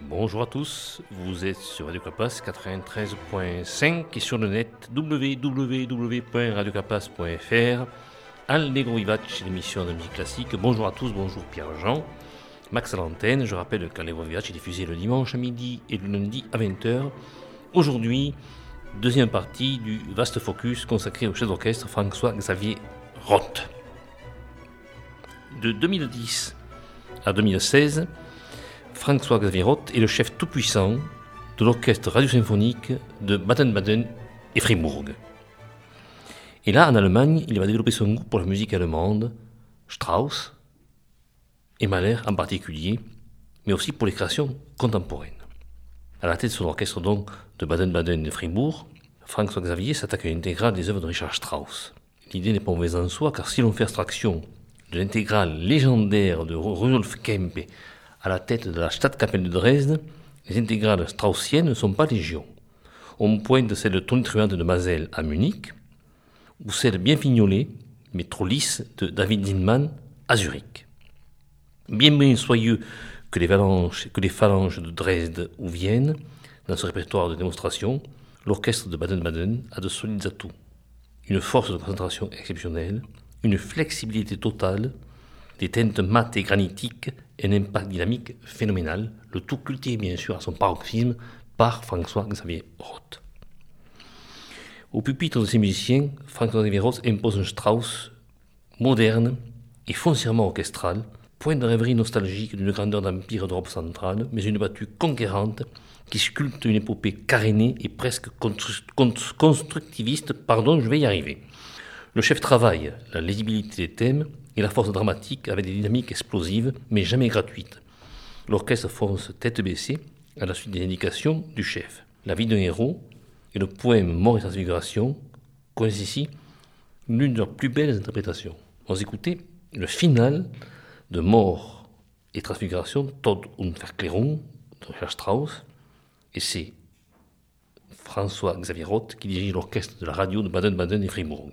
Bonjour à tous, vous êtes sur Radio Capas 93.5 et sur le net www.radiocapas.fr. Allegro Vivace, l'émission de musique classique. Bonjour à tous, bonjour Pierre-Jean. Max à l'antenne, je rappelle qu'Allegro Vivace est diffusé le dimanche à midi et le lundi à 20h. Aujourd'hui, deuxième partie du vaste focus consacré au chef d'orchestre François-Xavier Roth. De 2010 à 2016, François-Xavier Roth est le chef tout-puissant de l'orchestre radio-symphonique de Baden-Baden et Fribourg. Et là, en Allemagne, il va développer son goût pour la musique allemande, Strauss et Mahler en particulier, mais aussi pour les créations contemporaines. À la tête de son orchestre donc de Baden-Baden et de Fribourg, François-Xavier s'attaque à l'intégrale des œuvres de Richard Strauss. L'idée n'est pas mauvaise en soi, car si l'on fait abstraction de l'intégrale légendaire de Rudolf Kempe à la tête de la Stadtkapelle de Dresde, les intégrales straussiennes ne sont pas légion. On pointe celle de Tonitruante de Masel à Munich, ou celle bien fignolée, mais trop lisse, de David Zinman à Zurich. Bien soyeux que les phalanges de Dresde ou Vienne, dans ce répertoire de démonstration, l'orchestre de Baden-Baden a de solides atouts. Une force de concentration exceptionnelle, une flexibilité totale, des teintes mates et granitiques et un impact dynamique phénoménal, le tout cultivé bien sûr à son paroxysme par François-Xavier Roth. Au pupitre de ces musiciens, François-Xavier Roth impose un Strauss moderne et foncièrement orchestral, point de rêverie nostalgique d'une grandeur d'empire d'Europe centrale, mais une battue conquérante qui sculpte une épopée carénée et presque constructiviste. Je vais y arriver. Le chef travaille la lisibilité des thèmes et la force dramatique avec des dynamiques explosives, mais jamais gratuites. L'orchestre fonce tête baissée à la suite des indications du chef. La vie d'un héros et le poème Mort et Transfiguration connaissent ici l'une de leurs plus belles interprétations. On va écouter le final de Mort et Transfiguration, Tod und Verklärung de Richard Strauss, et c'est François-Xavier Roth qui dirige l'orchestre de la radio de Baden-Baden et Fribourg.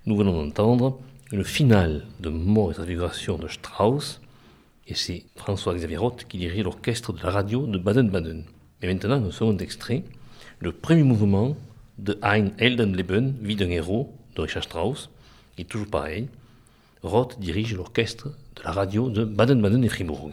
Nous venons d'entendre le final de Mort et Transfiguration de Strauss, et c'est François-Xavier Roth qui dirige l'orchestre de la radio de Baden-Baden. Et maintenant, un second extrait, le premier mouvement de Ein Heldenleben, Vie d'un héros, de Richard Strauss, et toujours pareil, Roth dirige l'orchestre de la radio de Baden-Baden et Fribourg.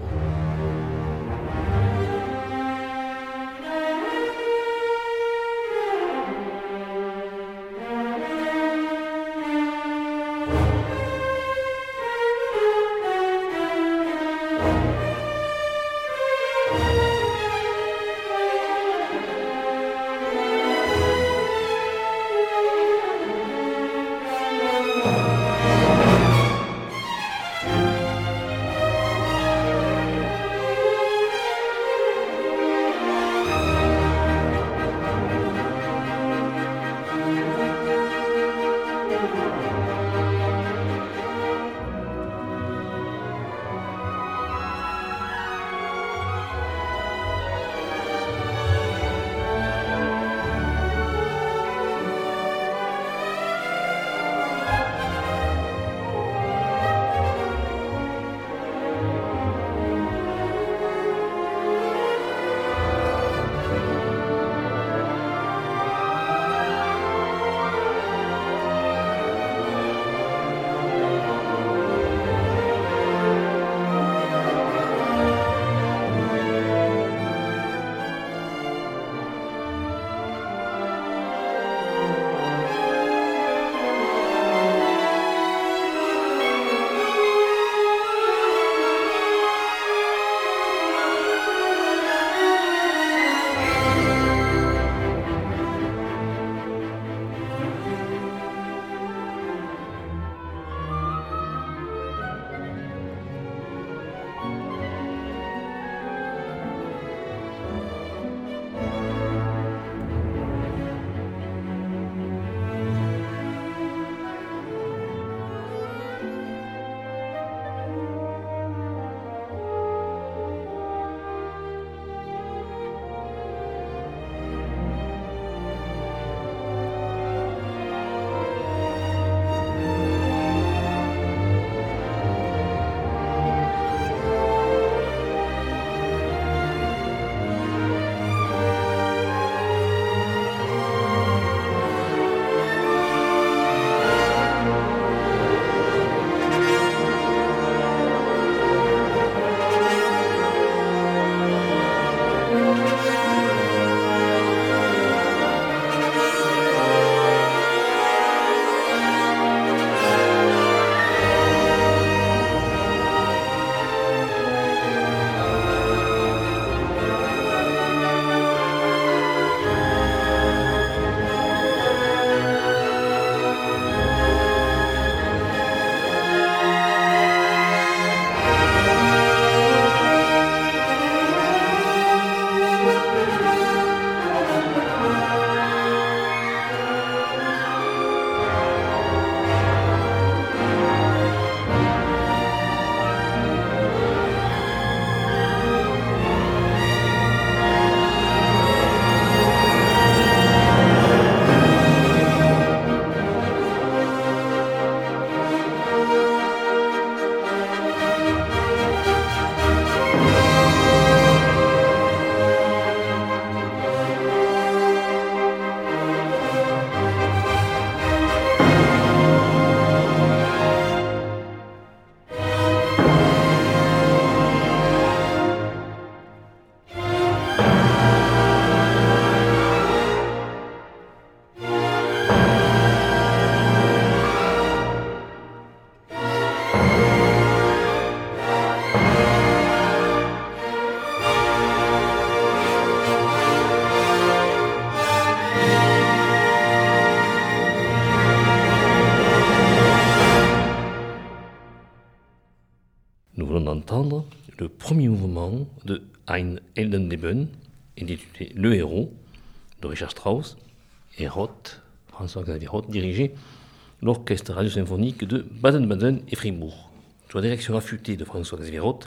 entendre le premier mouvement de Ein Heldenleben, intitulé Le Héros, de Richard Strauss, et Roth, François-Xavier Roth, dirigeait l'orchestre radio-symphonique de Baden-Baden et Fribourg. Sous la direction affûtée de François-Xavier Roth,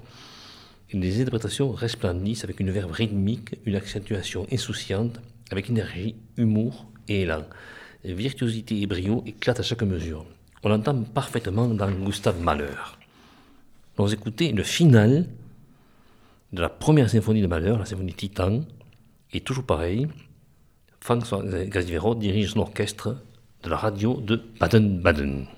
les interprétations resplendissent avec une verve rythmique, une accentuation insouciante, avec énergie, humour et élan. virtuosité et brio éclatent à chaque mesure. On l'entend parfaitement dans Gustave Mahler. On écoutait le final de la première symphonie de Mahler, la symphonie Titan, et toujours pareil, François Gazivero dirige son orchestre de la radio de Baden-Baden.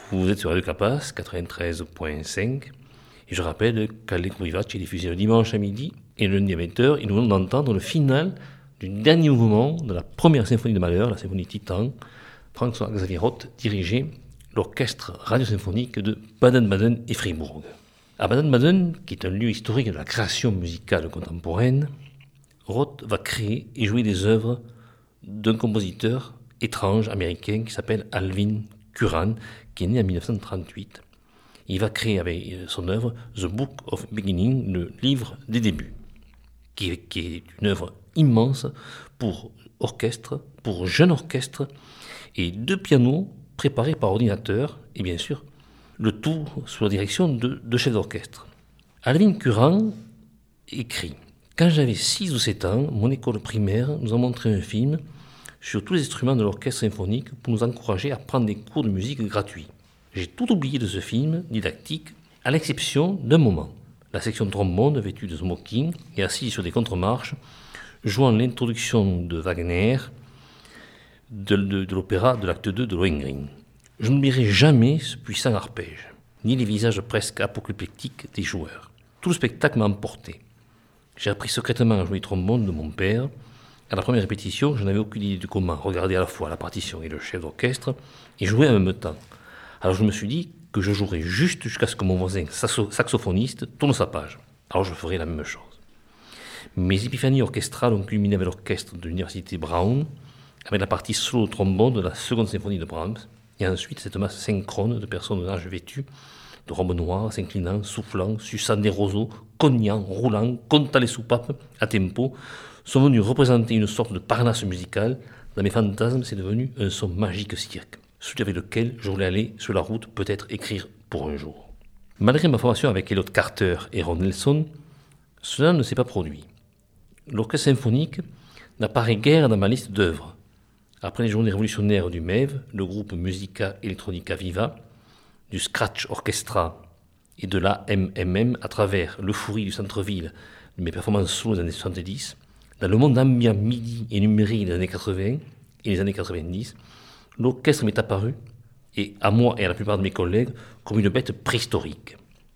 Vous êtes sur Radio Capas, 93.5. Et je rappelle qu'Allegro Vivace est diffusé le dimanche à midi et le lundi à 20h. Et nous venons d'entendre le final du dernier mouvement de la première symphonie de Mahler, la symphonie Titan. François Xavier Roth dirigeait l'orchestre radiosymphonique de Baden-Baden et Fribourg. À Baden-Baden, qui est un lieu historique de la création musicale contemporaine, Roth va créer et jouer des œuvres d'un compositeur étrange américain qui s'appelle Alvin Curran, qui est né en 1938. Il va créer avec son œuvre The Book of Beginning, le livre des débuts, qui est une œuvre immense pour orchestre, pour jeune orchestre, et 2 pianos préparés par ordinateur, et bien sûr, le tout sous la direction de chefs d'orchestre. Alvin Curran écrit « Quand j'avais 6 ou 7 ans, mon école primaire nous a montré un film sur tous les instruments de l'orchestre symphonique pour nous encourager à prendre des cours de musique gratuits. J'ai tout oublié de ce film didactique, à l'exception d'un moment. La section trombone, vêtue de smoking et assise sur des contre-marches, jouant l'introduction de Wagner de l'opéra de l'acte 2 de Lohengrin. Je n'oublierai jamais ce puissant arpège, ni les visages presque apocalyptiques des joueurs. Tout le spectacle m'a emporté. J'ai appris secrètement à jouer trombone de mon père. À la première répétition, je n'avais aucune idée de comment regarder à la fois la partition et le chef d'orchestre et jouer en même temps. Alors je me suis dit que je jouerais juste jusqu'à ce que mon voisin saxophoniste tourne sa page. Alors je ferai la même chose. Mes épiphanies orchestrales ont culminé avec l'orchestre de l'université Brown, avec la partie solo trombone de la seconde symphonie de Brahms, et ensuite cette masse synchrone de personnes d'âge vêtues, de robes noires, s'inclinant, soufflant, suçant des roseaux, cognant, roulant, comptant les soupapes à tempo, sont venus représenter une sorte de parnasse musicale. Dans mes fantasmes, c'est devenu un son magique cirque, celui avec lequel je voulais aller sur la route, peut-être écrire pour un jour. Malgré ma formation avec Elliott Carter et Ron Nelson, cela ne s'est pas produit. L'orchestre symphonique n'apparaît guère dans ma liste d'œuvres. Après les journées révolutionnaires du MEV, le groupe Musica Electronica Viva, du Scratch Orchestra et de l'AMMM à travers l'euphorie du centre-ville de mes performances solo des années 70, dans le monde ambiant MIDI et numérique des années 80 et les années 90, l'orchestre m'est apparu, et à moi et à la plupart de mes collègues, comme une bête préhistorique.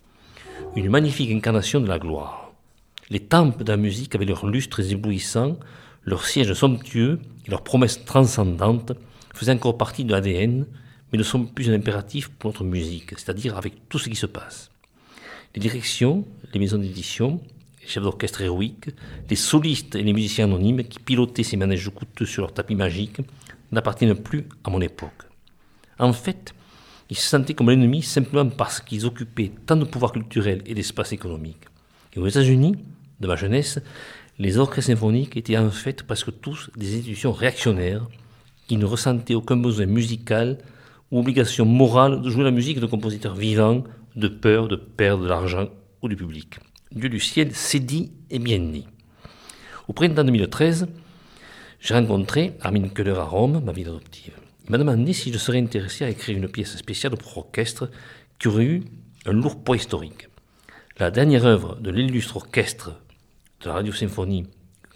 Une magnifique incarnation de la gloire. Les temples de la musique avaient leurs lustres éblouissants, leurs sièges somptueux et leurs promesses transcendantes faisaient encore partie de l'ADN, mais ne sont plus un impératif pour notre musique, c'est-à-dire avec tout ce qui se passe. Les directions, les maisons d'édition, les chefs d'orchestre héroïques, les solistes et les musiciens anonymes qui pilotaient ces manèges coûteux sur leur tapis magique n'appartiennent plus à mon époque. En fait, ils se sentaient comme l'ennemi simplement parce qu'ils occupaient tant de pouvoir culturel et d'espace économique. Et aux États-Unis, de ma jeunesse, les orchestres symphoniques étaient en fait presque tous des institutions réactionnaires qui ne ressentaient aucun besoin musical ou obligation morale de jouer la musique de compositeurs vivants, de peur de perdre de l'argent ou du public. Dieu du ciel, c'est dit et bien dit. Au printemps 2013, j'ai rencontré Armin Köhler à Rome, ma ville adoptive. Il m'a demandé si je serais intéressé à écrire une pièce spéciale pour orchestre qui aurait eu un lourd poids historique. La dernière œuvre de l'illustre orchestre de la radio-symphonique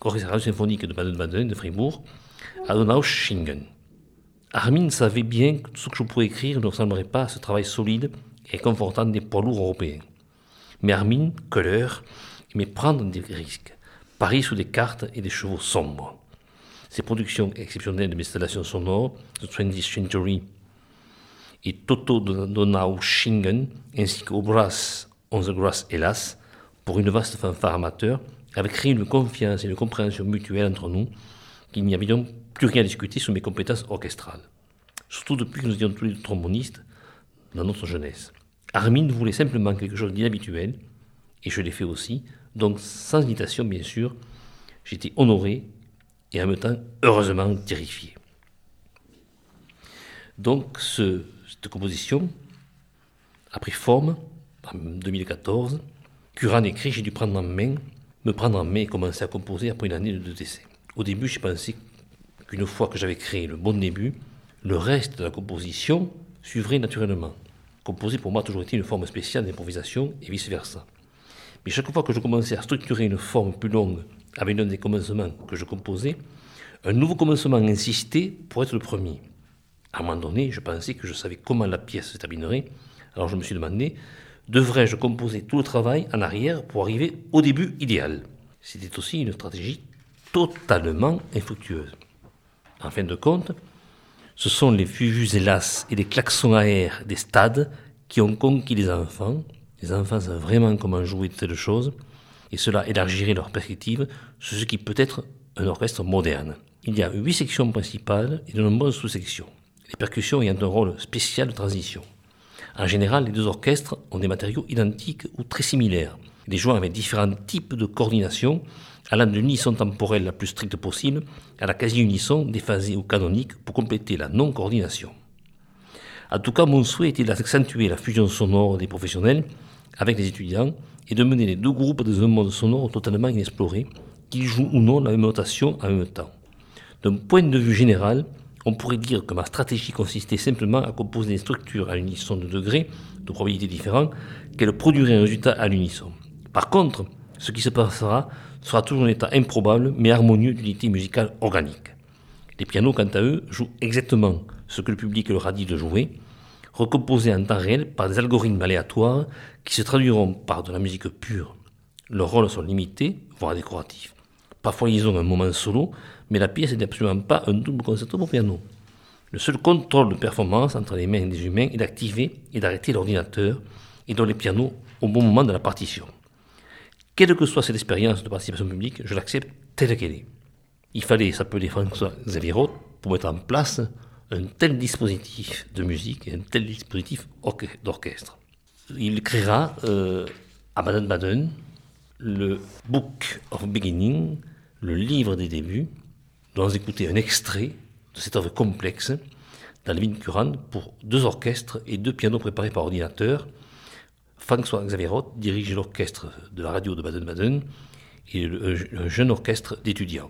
de Baden-Baden, de Fribourg, Adonaueschingen. Armin savait bien que tout ce que je pourrais écrire ne ressemblerait pas à ce travail solide et confortant des poids lourds européens. Mais Armin Köhler aimait prendre des risques, parier sous des cartes et des chevaux sombres. Ses productions exceptionnelles de mes installations sonores, The 20th Century et Toto Donaueschingen, ainsi qu'Au Brass on the Grass, hélas, pour une vaste fanfare amateur, avaient créé une confiance et une compréhension mutuelle entre nous, qu'il n'y avait donc plus rien à discuter sur mes compétences orchestrales. Surtout depuis que nous étions tous les deux trombonistes dans notre jeunesse. Armin voulait simplement quelque chose d'inhabituel, et je l'ai fait aussi, donc sans hésitation bien sûr, j'étais honoré et en même temps heureusement terrifié. Donc cette composition a pris forme en 2014. Curran écrit, j'ai dû me prendre en main et commencer à composer après une année de décès. Au début, j'ai pensé qu'une fois que j'avais créé le bon début, le reste de la composition suivrait naturellement. Composer pour moi a toujours été une forme spéciale d'improvisation et vice-versa. Mais chaque fois que je commençais à structurer une forme plus longue avec l'un des commencements que je composais, un nouveau commencement insistait pour être le premier. À un moment donné, je pensais que je savais comment la pièce se terminerait. Alors je me suis demandé, devrais-je composer tout le travail en arrière pour arriver au début idéal? C'était aussi une stratégie totalement infructueuse. En fin de compte, ce sont les vuvuzelas et les klaxons à air des stades qui ont conquis les enfants. Les enfants savent vraiment comment jouer de telles choses, et cela élargirait leur perspective sur ce qui peut être un orchestre moderne. Il y a 8 sections principales et de nombreuses sous-sections, les percussions ayant un rôle spécial de transition. En général, les deux orchestres ont des matériaux identiques ou très similaires, des joueurs avec différents types de coordination, allant de l'unisson temporelle la plus stricte possible à la quasi-unisson déphasée ou canonique pour compléter la non-coordination. En tout cas, mon souhait était d'accentuer la fusion sonore des professionnels avec les étudiants et de mener les deux groupes dans un mode sonore totalement inexploré, qu'ils jouent ou non la même notation en même temps. D'un point de vue général, on pourrait dire que ma stratégie consistait simplement à composer des structures à l'unisson de degrés, de probabilités différents, qu'elles produiraient un résultat à l'unisson. Par contre, ce qui se passera sera toujours un état improbable mais harmonieux d'unité musicale organique. Les pianos, quant à eux, jouent exactement ce que le public leur a dit de jouer, recomposés en temps réel par des algorithmes aléatoires qui se traduiront par de la musique pure. Leurs rôles sont limités, voire décoratifs. Parfois, ils ont un moment solo, mais la pièce n'est absolument pas un double concerto pour piano. Le seul contrôle de performance entre les mains des humains est d'activer et d'arrêter l'ordinateur et dans les pianos au bon moment de la partition. Quelle que soit cette expérience de participation publique, je l'accepte telle qu'elle est. Il fallait s'appeler François Xavier Roth pour mettre en place un tel dispositif de musique et un tel dispositif d'orchestre. Il créera à Baden-Baden le Book of Beginning, le livre des débuts, dont vous écoutez un extrait de cette œuvre complexe dans les vignes curantes pour 2 orchestres et 2 pianos préparés par ordinateur. François Xavier Roth dirige l'orchestre de la radio de Baden-Baden et un jeune orchestre d'étudiants.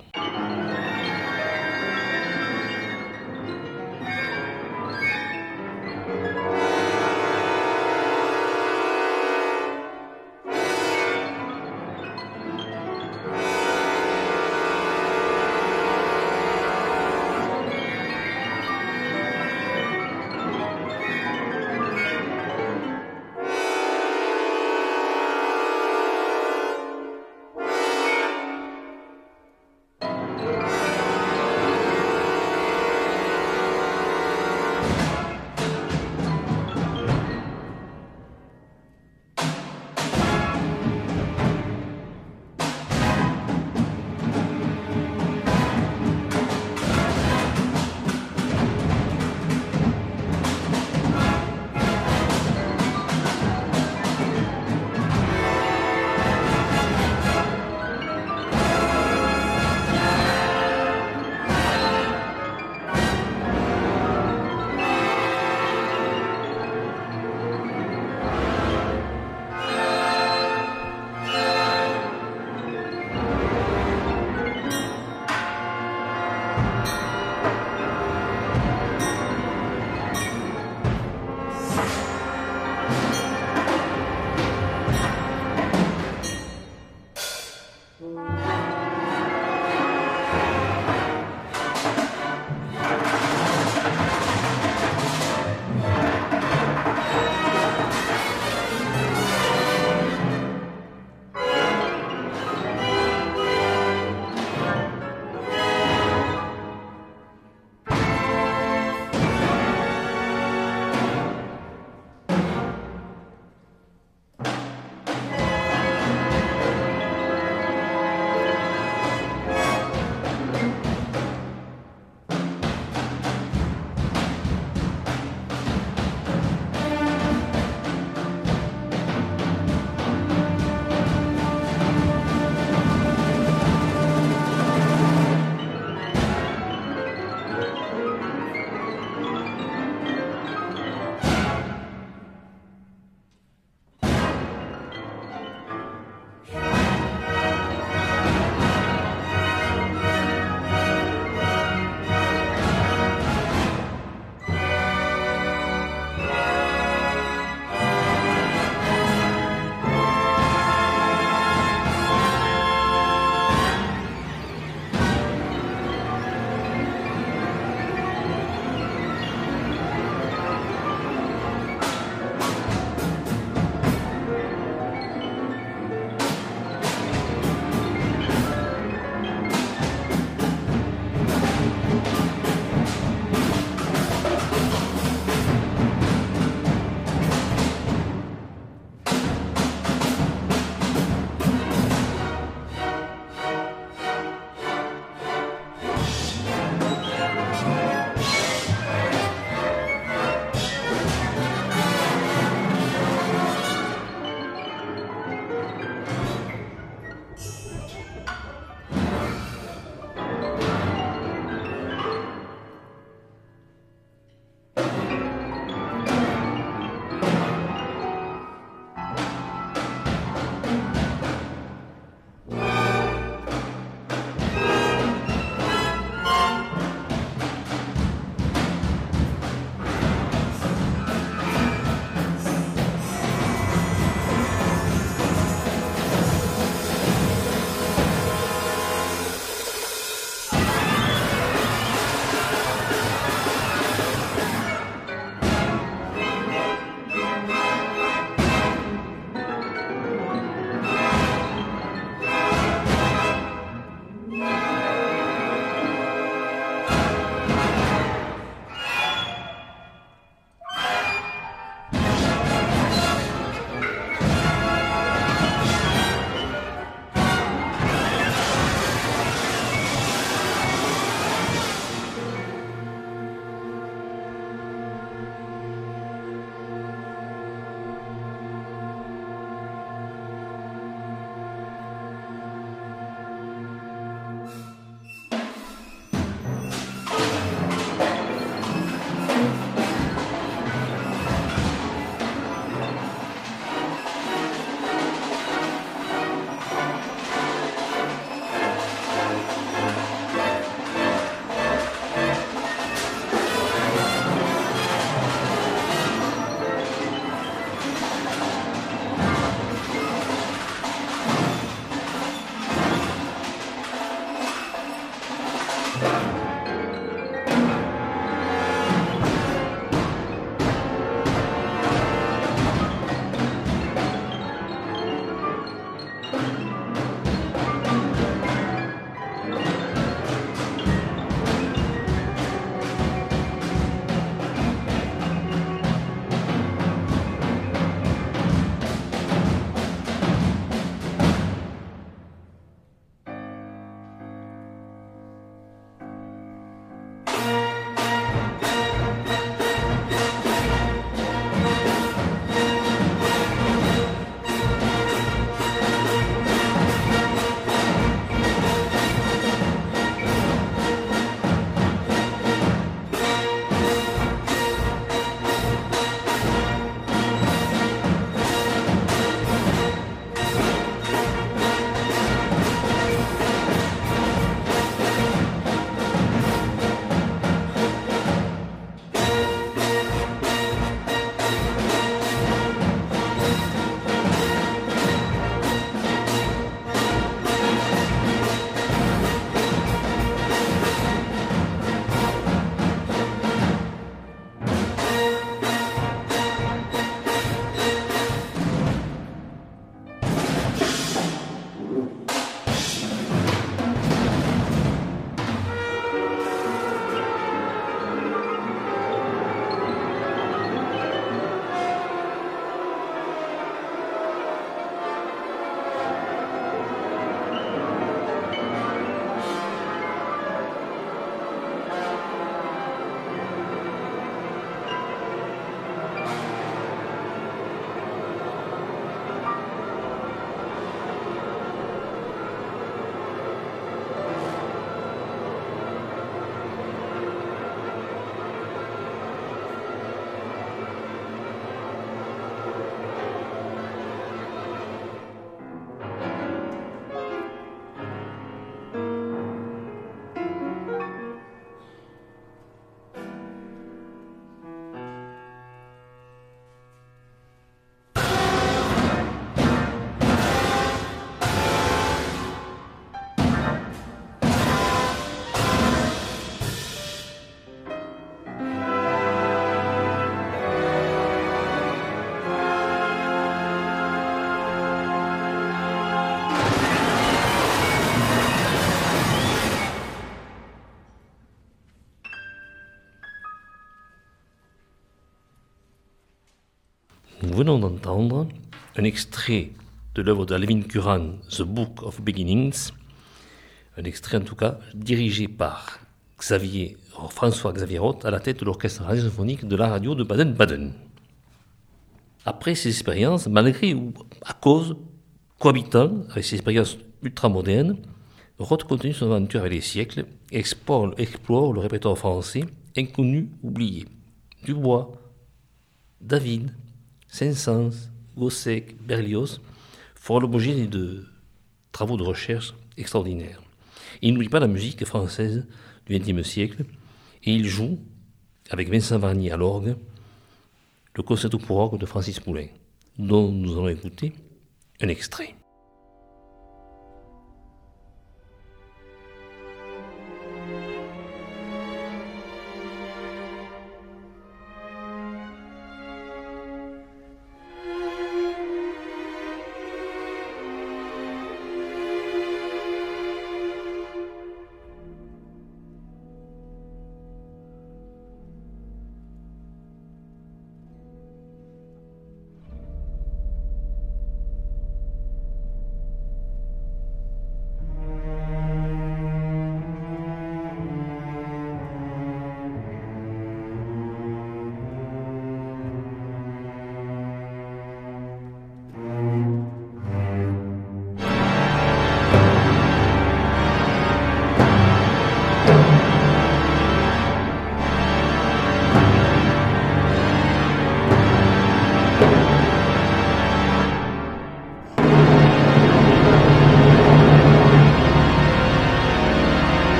Nous venons d'entendre un extrait de l'œuvre d'Alvin Curran, The Book of Beginnings, un extrait en tout cas dirigé par François-Xavier Roth à la tête de l'orchestre radiosymphonique de la radio de Baden-Baden. Après ces expériences, malgré ou à cause, cohabitant avec ces expériences ultramodernes, Roth continue son aventure avec les siècles et explore le répertoire français inconnu, oublié. Dubois, David, Saint-Saëns, Gossec, Berlioz feront l'objet de travaux de recherche extraordinaires. Il n'oublie pas la musique française du XXe siècle et il joue, avec Vincent Varnier à l'orgue, le concerto pour orgue de Francis Poulenc, dont nous allons écouter un extrait.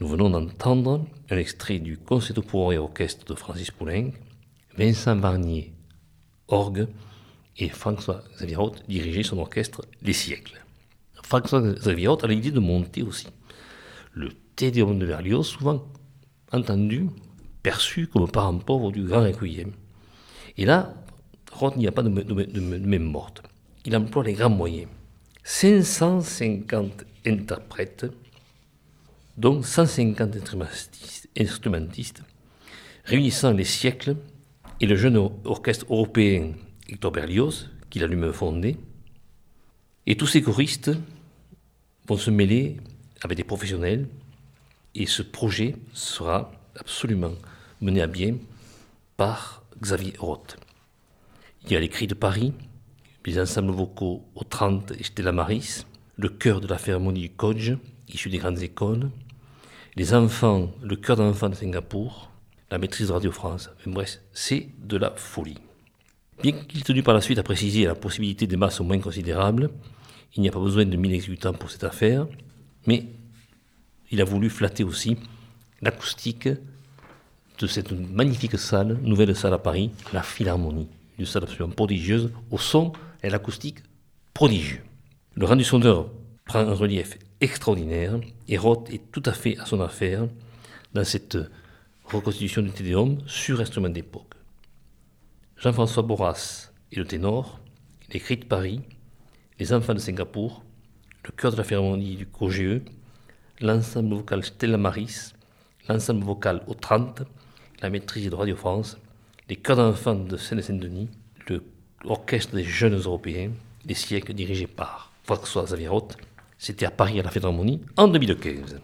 Nous venons d'entendre un extrait du Concerto pour orgue et orchestre de Francis Poulenc, Vincent Varnier, orgue, et François-Xavier Roth dirigeait son orchestre Les Siècles. François-Xavier Roth a l'idée de monter aussi le Te Deum de Berlioz, souvent entendu, perçu comme parent pauvre du grand requiem. Et là, Roth n'y a pas de même morte. Il emploie les grands moyens. 550 interprètes, dont 150 instrumentistes, réunissant les siècles et le jeune orchestre européen Hector Berlioz, qu'il a lui-même fondé. Et tous ces choristes vont se mêler avec des professionnels, et ce projet sera absolument mené à bien par Xavier Roth. Il y a les Cris de Paris, les ensembles vocaux au 30 et Stella Maris, le chœur de la Philharmonie du Kodj, issu des grandes écoles, les enfants, le chœur d'enfants de Singapour, la maîtrise de Radio France. Bref, c'est de la folie. Bien qu'il tenu par la suite à préciser la possibilité des masses moins considérables, il n'y a pas besoin de 1000 exécutants pour cette affaire, mais il a voulu flatter aussi l'acoustique de cette magnifique salle, nouvelle salle à Paris, la Philharmonie, une salle absolument prodigieuse, au son et à l'acoustique prodigieux. Le rendu sonore prend un relief extraordinaire, et Roth est tout à fait à son affaire dans cette reconstitution du Te Deum sur instrument d'époque. Jean-François Borras est le ténor, les Cris de Paris, les enfants de Singapour, le chœur de la Philharmonie du COGE, l'ensemble vocal Stella Maris, l'ensemble vocal au 30, la maîtrise de Radio France, les chœurs d'enfants de Seine-Saint-Denis, l'orchestre des jeunes européens, les siècles dirigés par François-Xavier Roth. C'était à Paris à la Philharmonie en 2015.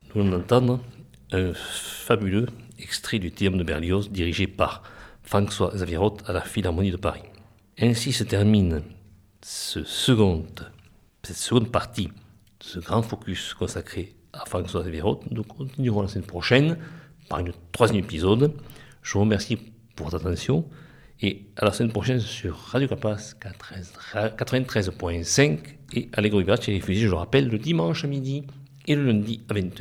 nous allons entendre un fabuleux extrait du Te Deum de Berlioz dirigé par François Xavier à la Philharmonie de Paris. Ainsi se termine cette seconde partie de ce grand focus consacré à François Xavier. Nous continuerons la semaine prochaine par un troisième épisode. Je vous remercie pour votre attention et à la semaine prochaine sur Radio Capas 93.5 et Allegro Vivace est diffusé, je le rappelle, le dimanche à midi et le lundi à 20h.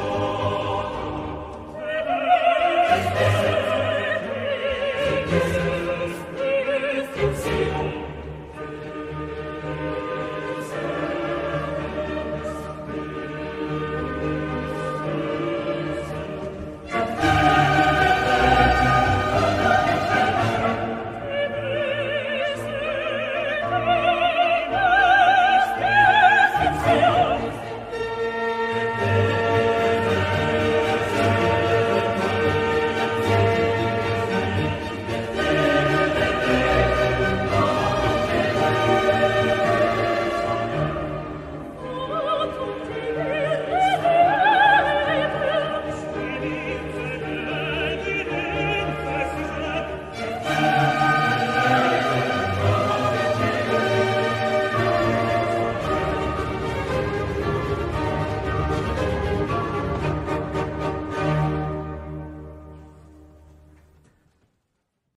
Thank you.